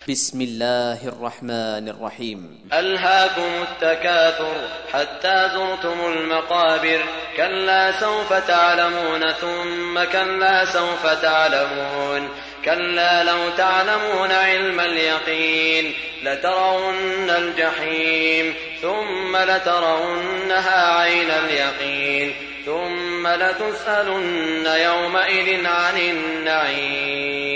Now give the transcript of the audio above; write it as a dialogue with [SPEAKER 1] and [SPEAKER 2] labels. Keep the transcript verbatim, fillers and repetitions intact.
[SPEAKER 1] بسم الله الرحمن الرحيم.
[SPEAKER 2] ألهاكم التكاثر حتى زرتم المقابر، كلا سوف تعلمون ثم كلا سوف تعلمون، كلا لو تعلمون علم اليقين لترون الجحيم ثم لترونها عين اليقين ثم لتسألن يومئذ عن النعيم.